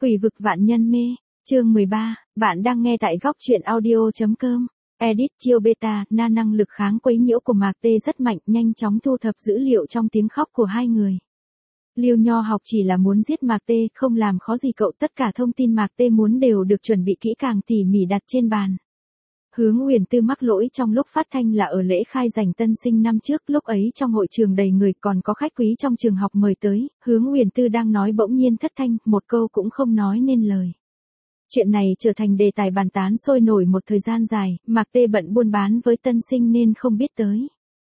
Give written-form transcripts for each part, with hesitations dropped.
Quỷ vực vạn nhân mê, chương 13, bạn đang nghe tại góc truyện audio.com. Edit chiêu beta, năng lực kháng quấy nhiễu của Mạc Tê rất mạnh, nhanh chóng thu thập dữ liệu trong tiếng khóc của hai người. Liêu Nho học chỉ là muốn giết Mạc Tê, không làm khó gì cậu, tất cả thông tin Mạc Tê muốn đều được chuẩn bị kỹ càng tỉ mỉ đặt trên bàn. Hướng Uyển Tư mắc lỗi trong lúc phát thanh là ở lễ khai giảng tân sinh năm trước, lúc ấy trong hội trường đầy người, còn có khách quý trong trường học mời tới, Hướng Uyển Tư đang nói bỗng nhiên thất thanh, một câu cũng không nói nên lời. Chuyện này trở thành đề tài bàn tán sôi nổi một thời gian dài, Mạc Tê bận buôn bán với tân sinh nên không biết tới.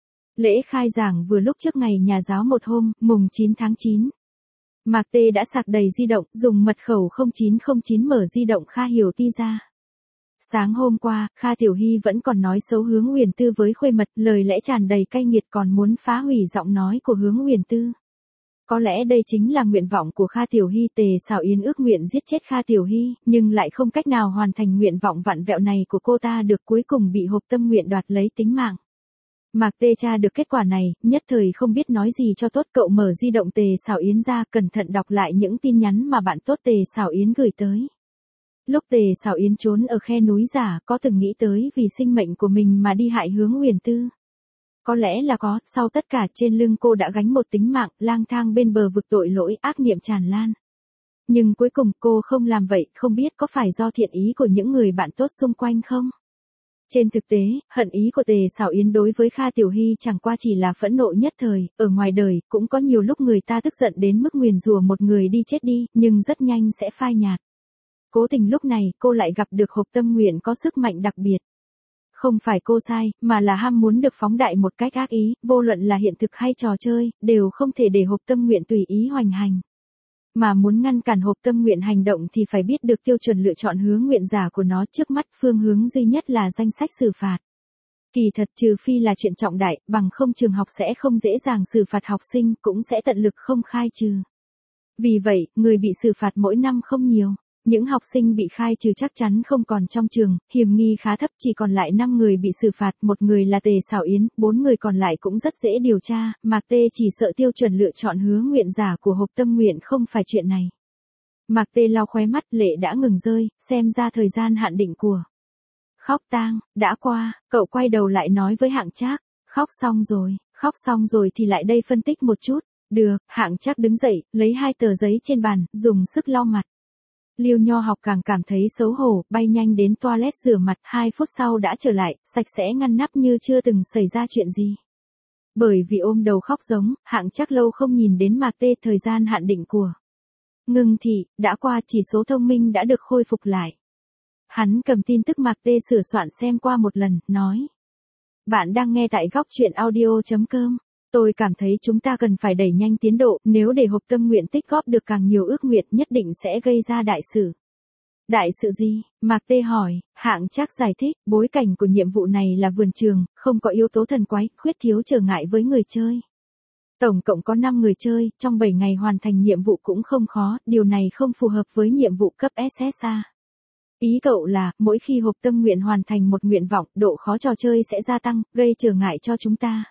Lễ khai giảng vừa lúc trước ngày nhà giáo một hôm, mùng 9 tháng 9. Mạc Tê đã sạc đầy di động, dùng mật khẩu 0909 mở di động Kha Hiểu Ti ra. Sáng hôm qua, Kha Tiểu Hy vẫn còn nói xấu Hướng Uyển Tư với khuê mật, lời lẽ tràn đầy cay nghiệt, còn muốn phá hủy giọng nói của Hướng Uyển Tư. Có lẽ đây chính là nguyện vọng của Kha Tiểu Hy. Tề Sảo Yến ước nguyện giết chết Kha Tiểu Hy, nhưng lại không cách nào hoàn thành nguyện vọng vặn vẹo này của cô ta được, cuối cùng bị Hộp Tâm Nguyện đoạt lấy tính mạng. Mạc Tê tra được kết quả này, nhất thời không biết nói gì cho tốt, cậu mở di động Tề Sảo Yến ra, cẩn thận đọc lại những tin nhắn mà bạn tốt Tề Sảo Yến gửi tới. Lúc Tề Sảo Yến trốn ở khe núi giả, có từng nghĩ tới vì sinh mệnh của mình mà đi hại Hướng Uyển Tư? Có lẽ là có, sau tất cả trên lưng cô đã gánh một tính mạng, lang thang bên bờ vực tội lỗi, ác niệm tràn lan. Nhưng cuối cùng cô không làm vậy, không biết có phải do thiện ý của những người bạn tốt xung quanh không? Trên thực tế, hận ý của Tề Sảo Yến đối với Kha Tiểu Hy chẳng qua chỉ là phẫn nộ nhất thời, ở ngoài đời, cũng có nhiều lúc người ta tức giận đến mức nguyền rủa một người đi chết đi, nhưng rất nhanh sẽ phai nhạt. Cố tình lúc này, cô lại gặp được Hộp Tâm Nguyện có sức mạnh đặc biệt. Không phải cô sai, mà là ham muốn được phóng đại một cách ác ý, vô luận là hiện thực hay trò chơi, đều không thể để Hộp Tâm Nguyện tùy ý hoành hành. Mà muốn ngăn cản Hộp Tâm Nguyện hành động thì phải biết được tiêu chuẩn lựa chọn hướng nguyện giả của nó, trước mắt phương hướng duy nhất là danh sách xử phạt. Kỳ thật trừ phi là chuyện trọng đại, bằng không trường học sẽ không dễ dàng xử phạt học sinh, cũng sẽ tận lực không khai trừ. Vì vậy, người bị xử phạt mỗi năm không nhiều. Những học sinh bị khai trừ chắc chắn không còn trong trường, hiểm nghi khá thấp, chỉ còn lại 5 người bị xử phạt, một người là Tề Sảo Yến, 4 người còn lại cũng rất dễ điều tra, Mạc Tê chỉ sợ tiêu chuẩn lựa chọn hứa nguyện giả của Hộp Tâm Nguyện không phải chuyện này. Mạc Tê lau khóe mắt, lệ đã ngừng rơi, xem ra thời gian hạn định của khóc tang đã qua, cậu quay đầu lại nói với Hạng Trác, khóc xong rồi thì lại đây phân tích một chút. Được, Hạng Trác đứng dậy, lấy 2 tờ giấy trên bàn, dùng sức lau mặt. Liêu Nho học càng cảm thấy xấu hổ, bay nhanh đến toilet rửa mặt, 2 phút sau đã trở lại, sạch sẽ ngăn nắp như chưa từng xảy ra chuyện gì. Bởi vì ôm đầu khóc giống, Hạng Trác lâu không nhìn đến Mạc Tê, thời gian hạn định của ngừng thị đã qua, chỉ số thông minh đã được khôi phục lại. Hắn cầm tin tức Mạc Tê sửa soạn xem qua một lần, nói: Bạn đang nghe tại góc truyện audio.com. Tôi cảm thấy chúng ta cần phải đẩy nhanh tiến độ, nếu để Hộp Tâm Nguyện tích góp được càng nhiều ước nguyện nhất định sẽ gây ra đại sự. Đại sự gì? Mạc Tê hỏi. Hạng Trác giải thích, bối cảnh của nhiệm vụ này là vườn trường, không có yếu tố thần quái, khuyết thiếu trở ngại với người chơi. Tổng cộng có 5 người chơi, trong 7 ngày hoàn thành nhiệm vụ cũng không khó, điều này không phù hợp với nhiệm vụ cấp SSA. Ý cậu là, mỗi khi Hộp Tâm Nguyện hoàn thành một nguyện vọng, độ khó trò chơi sẽ gia tăng, gây trở ngại cho chúng ta.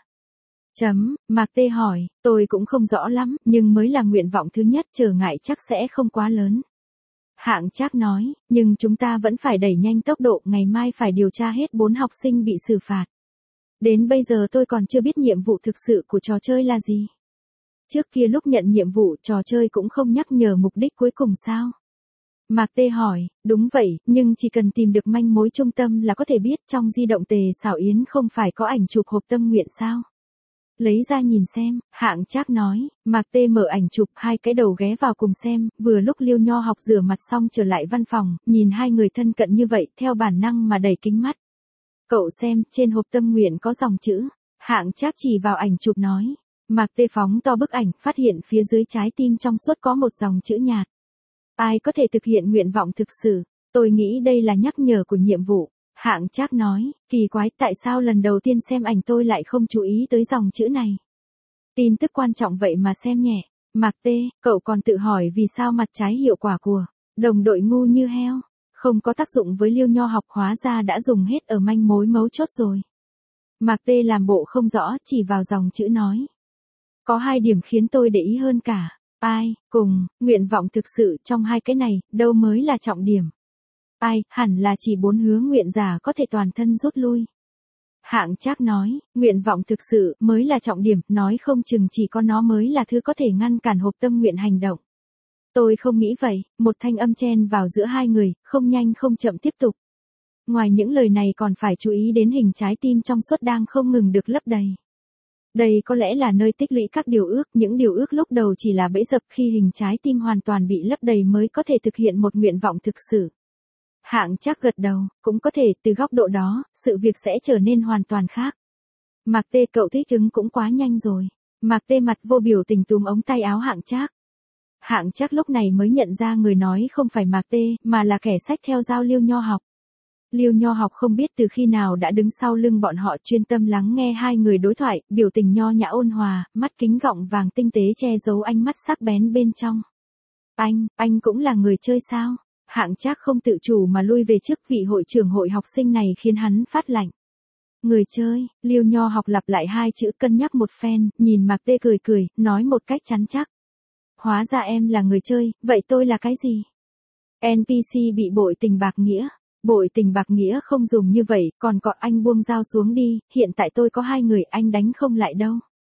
Mạc Tê hỏi, tôi cũng không rõ lắm, nhưng mới là nguyện vọng thứ nhất, trở ngại chắc sẽ không quá lớn. Hạng Trác nói, nhưng chúng ta vẫn phải đẩy nhanh tốc độ, ngày mai phải điều tra hết 4 học sinh bị xử phạt. Đến bây giờ tôi còn chưa biết nhiệm vụ thực sự của trò chơi là gì. Trước kia lúc nhận nhiệm vụ, trò chơi cũng không nhắc nhở mục đích cuối cùng sao? Mạc Tê hỏi, đúng vậy, nhưng chỉ cần tìm được manh mối trung tâm là có thể biết. Trong di động Tề Sảo Yến không phải có ảnh chụp Hộp Tâm Nguyện sao? Lấy ra nhìn xem, Hạng Trác nói. Mạc Tê mở ảnh chụp, 2 cái đầu ghé vào cùng xem, vừa lúc Liêu Nho học rửa mặt xong trở lại văn phòng, nhìn hai người thân cận như vậy, theo bản năng mà đẩy kính mắt. Cậu xem, trên Hộp Tâm Nguyện có dòng chữ. Hạng Trác chỉ vào ảnh chụp nói. Mạc Tê phóng to bức ảnh, phát hiện phía dưới trái tim trong suốt có một dòng chữ nhạt. Ai có thể thực hiện nguyện vọng thực sự? Tôi nghĩ đây là nhắc nhở của nhiệm vụ. Hạng Trác nói, kỳ quái, tại sao lần đầu tiên xem ảnh tôi lại không chú ý tới dòng chữ này? Tin tức quan trọng vậy mà xem nhẹ. Mạc Tê, cậu còn tự hỏi vì sao mặt trái hiệu quả của đồng đội ngu như heo không có tác dụng với Liêu Nho học, hóa ra đã dùng hết ở manh mối mấu chốt rồi. Mạc Tê làm bộ không rõ, chỉ vào dòng chữ nói. Có 2 điểm khiến tôi để ý hơn cả. Ai, cùng, nguyện vọng thực sự trong hai cái này, đâu mới là trọng điểm. Ai, hẳn là chỉ 4 hứa nguyện giả có thể toàn thân rút lui. Hạng Trác nói, nguyện vọng thực sự mới là trọng điểm, nói không chừng chỉ có nó mới là thứ có thể ngăn cản hộp tâm nguyện hành động. Tôi không nghĩ vậy, một thanh âm chen vào giữa hai người, không nhanh không chậm tiếp tục. Ngoài những lời này còn phải chú ý đến hình trái tim trong suốt đang không ngừng được lấp đầy. Đây có lẽ là nơi tích lũy các điều ước, những điều ước lúc đầu chỉ là bẫy dập, khi hình trái tim hoàn toàn bị lấp đầy mới có thể thực hiện một nguyện vọng thực sự. Hạng Trác gật đầu, cũng có thể, từ góc độ đó, sự việc sẽ trở nên hoàn toàn khác. Mạc Tê, cậu thích ứng cũng quá nhanh rồi. Mạc Tê mặt vô biểu tình túm ống tay áo Hạng Trác. Hạng Trác lúc này mới nhận ra người nói không phải Mạc Tê, mà là kẻ xách theo dao Liêu Nho Học. Liêu Nho Học không biết từ khi nào đã đứng sau lưng bọn họ, chuyên tâm lắng nghe hai người đối thoại, biểu tình nho nhã ôn hòa, mắt kính gọng vàng tinh tế che giấu ánh mắt sắc bén bên trong. Anh cũng là người chơi sao? Hạng Trác không tự chủ mà lui về trước, vị hội trưởng hội học sinh này khiến hắn phát lạnh. Người chơi, Liêu Nho Học lặp lại hai chữ, cân nhắc một phen, nhìn Mạc Tê cười cười, nói một cách chắn chắc. Hóa ra em là người chơi, vậy tôi là cái gì? NPC bị bội tình bạc nghĩa. Bội tình bạc nghĩa không dùng như vậy, còn có, anh buông dao xuống đi, hiện tại tôi có 2 người, anh đánh không lại đâu.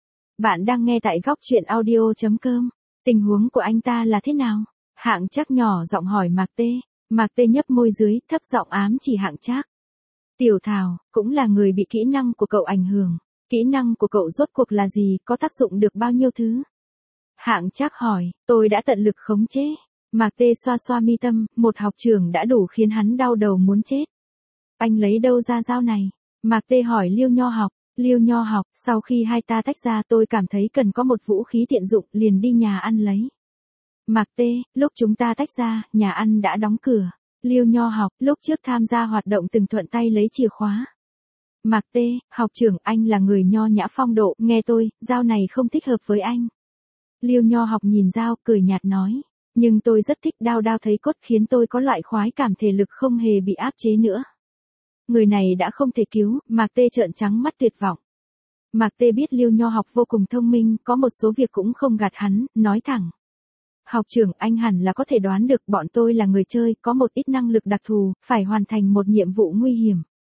Bạn đang nghe tại góc truyện audio.com. Tình huống của anh ta là thế nào? Hạng Trác nhỏ giọng hỏi Mạc Tê. Mạc Tê nhấp môi dưới, thấp giọng ám chỉ Hạng Trác. Tiểu Thảo, cũng là người bị kỹ năng của cậu ảnh hưởng. Kỹ năng của cậu rốt cuộc là gì, có tác dụng được bao nhiêu thứ? Hạng Trác hỏi, tôi đã tận lực khống chế. Mạc Tê xoa xoa mi tâm, một học trưởng đã đủ khiến hắn đau đầu muốn chết. Anh lấy đâu ra dao này? Mạc Tê hỏi Liêu Nho Học. Liêu Nho Học, sau khi hai ta tách ra tôi cảm thấy cần có một vũ khí tiện dụng, liền đi nhà ăn lấy. Mạc Tê, lúc chúng ta tách ra, nhà ăn đã đóng cửa. Liêu Nho Học, lúc trước tham gia hoạt động từng thuận tay lấy chìa khóa. Mạc Tê, học trưởng, anh là người nho nhã phong độ, nghe tôi, dao này không thích hợp với anh. Liêu Nho Học nhìn dao, cười nhạt nói. Nhưng tôi rất thích đao thấy cốt, khiến tôi có loại khoái cảm thể lực không hề bị áp chế nữa. Người này đã không thể cứu, Mạc Tê trợn trắng mắt tuyệt vọng. Mạc Tê biết Liêu Nho Học vô cùng thông minh, có một số việc cũng không gạt hắn, nói thẳng. Học trưởng, anh hẳn là có thể đoán được bọn tôi là người chơi, có một ít năng lực đặc thù, phải hoàn thành một nhiệm vụ nguy hiểm.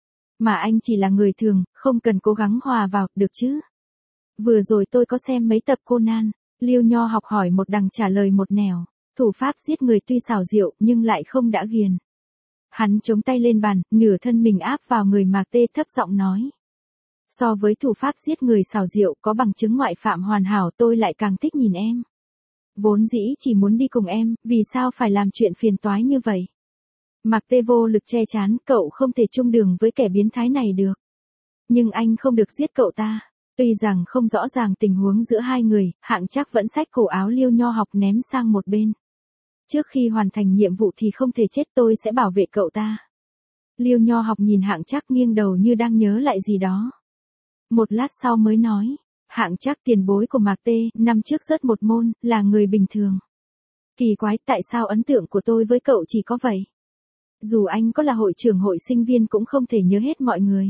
Mà anh chỉ là người thường, không cần cố gắng hòa vào, được chứ? Vừa rồi tôi có xem mấy tập Conan, Liêu Nho Học hỏi một đằng trả lời một nẻo. Thủ pháp giết người tuy xảo diệu, nhưng lại không đã ghiền. Hắn chống tay lên bàn, nửa thân mình áp vào người Mạc Tê, thấp giọng nói. So với thủ pháp giết người xảo diệu có bằng chứng ngoại phạm hoàn hảo, tôi lại càng thích nhìn em. Vốn dĩ chỉ muốn đi cùng em, vì sao phải làm chuyện phiền toái như vậy? Mạc Tê vô lực che chán, cậu không thể chung đường với kẻ biến thái này được. Nhưng anh không được giết cậu ta. Tuy rằng không rõ ràng tình huống giữa hai người, Hạng Trác vẫn xách cổ áo Liêu Nho Học ném sang một bên. Trước khi hoàn thành nhiệm vụ thì không thể chết, tôi sẽ bảo vệ cậu ta. Liêu Nho Học nhìn Hạng Trác nghiêng đầu như đang nhớ lại gì đó. Một lát sau mới nói, Hạng Trác, tiền bối của Mạc Tê, năm trước rớt một môn, là người bình thường. Kỳ quái, tại sao ấn tượng của tôi với cậu chỉ có vậy? Dù anh có là hội trưởng hội sinh viên cũng không thể nhớ hết mọi người.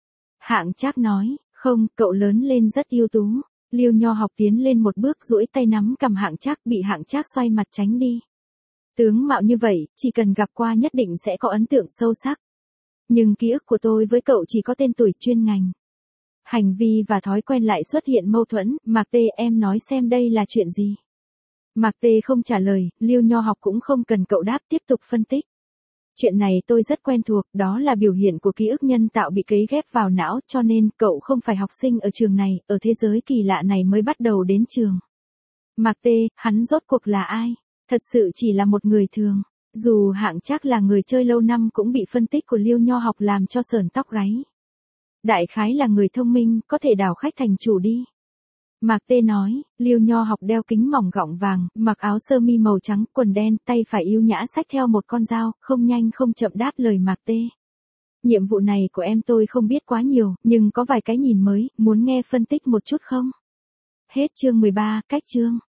Hạng Trác nói, không, cậu lớn lên rất ưu tú. Liêu Nho Học tiến lên một bước, duỗi tay nắm cầm Hạng Trác, bị Hạng Trác xoay mặt tránh đi. Tướng mạo như vậy, chỉ cần gặp qua nhất định sẽ có ấn tượng sâu sắc. Nhưng ký ức của tôi với cậu chỉ có tên tuổi chuyên ngành. Hành vi và thói quen lại xuất hiện mâu thuẫn, Mạc Tê, em nói xem đây là chuyện gì? Mạc Tê không trả lời, Liêu Nho Học cũng không cần cậu đáp, tiếp tục phân tích. Chuyện này tôi rất quen thuộc, đó là biểu hiện của ký ức nhân tạo bị cấy ghép vào não, cho nên cậu không phải học sinh ở trường này, ở thế giới kỳ lạ này mới bắt đầu đến trường. Mạc Tê, hắn rốt cuộc là ai? Thật sự chỉ là một người thường. Dù Hạng Trác là người chơi lâu năm cũng bị phân tích của Liêu Nho Học làm cho sởn tóc gáy. Đại khái là người thông minh, có thể đảo khách thành chủ đi. Mạc Tê nói, Liêu Nho Học đeo kính mỏng gọng vàng, mặc áo sơ mi màu trắng, quần đen, tay phải yêu nhã xách theo một con dao, không nhanh không chậm đáp lời Mạc Tê. Nhiệm vụ này của em tôi không biết quá nhiều, nhưng có vài cái nhìn mới, muốn nghe phân tích một chút không? Hết chương 13, cách chương.